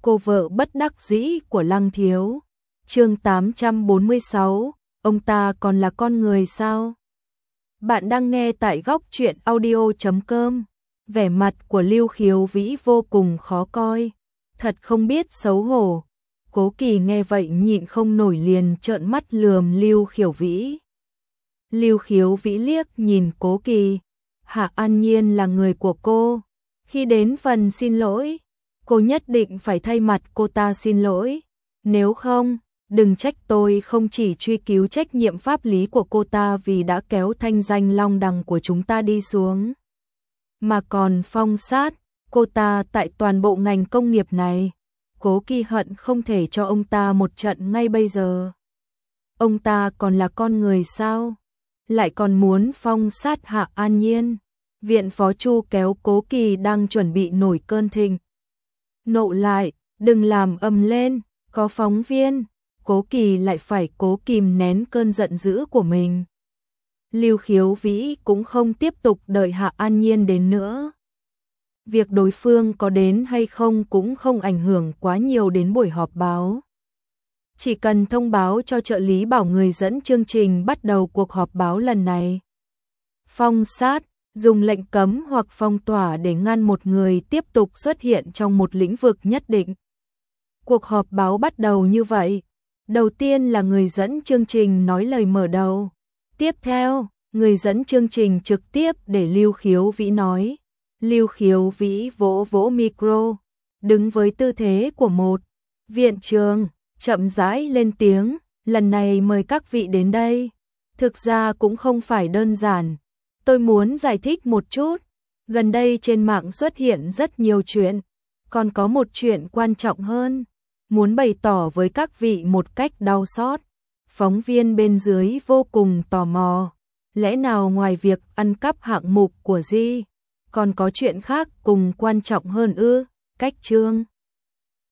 cô vợ bất đắc dĩ của Lăng Thiếu. Chương 846, ông ta còn là con người sao? Bạn đang nghe tại góc truyện audio.com. Vẻ mặt của Lưu Khiếu Vĩ vô cùng khó coi, thật không biết xấu hổ. Cố Kỳ nghe vậy nhịn không nổi liền trợn mắt lườm Lưu Khiếu Vĩ. Lưu Khiếu Vĩ liếc nhìn Cố Kỳ, Hạ An Nhiên là người của cô, khi đến phần xin lỗi, cô nhất định phải thay mặt cô ta xin lỗi, nếu không, đừng trách tôi không chỉ truy cứu trách nhiệm pháp lý của cô ta vì đã kéo thanh danh long đằng của chúng ta đi xuống, mà còn phong sát cô ta tại toàn bộ ngành công nghiệp này. Cố Kỳ hận không thể cho ông ta một trận ngay bây giờ. Ông ta còn là con người sao? Lại còn muốn phong sát Hạ An Nhiên. Viện phó Chu kéo Cố Kỳ đang chuẩn bị nổi cơn thịnh nộ lại, đừng làm ầm lên, có phóng viên. Cố Kỳ lại phải cố kìm nén cơn giận dữ của mình. Lưu Khiếu Vĩ cũng không tiếp tục đợi Hạ An Nhiên đến nữa. Việc đối phương có đến hay không cũng không ảnh hưởng quá nhiều đến buổi họp báo. Chỉ cần thông báo cho trợ lý bảo người dẫn chương trình bắt đầu cuộc họp báo lần này. Phong sát, dùng lệnh cấm hoặc phong tỏa để ngăn một người tiếp tục xuất hiện trong một lĩnh vực nhất định. Cuộc họp báo bắt đầu như vậy. Đầu tiên là người dẫn chương trình nói lời mở đầu. Tiếp theo, người dẫn chương trình trực tiếp để Lưu Khiếu Vĩ nói. Lưu Khiếu Vĩ vỗ vỗ micro, đứng với tư thế của một viện trưởng, chậm rãi lên tiếng, lần này mời các vị đến đây. Thực ra cũng không phải đơn giản, tôi muốn giải thích một chút. Gần đây trên mạng xuất hiện rất nhiều chuyện, còn có một chuyện quan trọng hơn, muốn bày tỏ với các vị một cách đau xót. Phóng viên bên dưới vô cùng tò mò, lẽ nào ngoài việc ăn cắp hạng mục của Di, còn có chuyện khác cùng quan trọng hơn ư? Cách chương